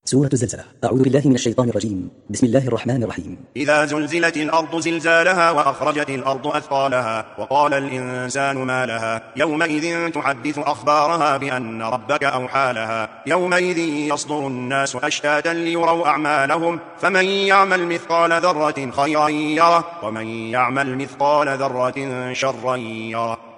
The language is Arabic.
سورة الزلزلة. أعوذ بالله من الشيطان الرجيم. بسم الله الرحمن الرحيم. إذا زلزلت الأرض زلزالها وأخرجت الأرض أثقالها وقال الإنسان ما لها يومئذ تحدث أخبارها بأن ربك أوحى لها يومئذ يصدر الناس أشتاتا ليروا أعمالهم فمن يعمل مثقال ذرة خيرا يره ومن يعمل مثقال ذرة شرا يره.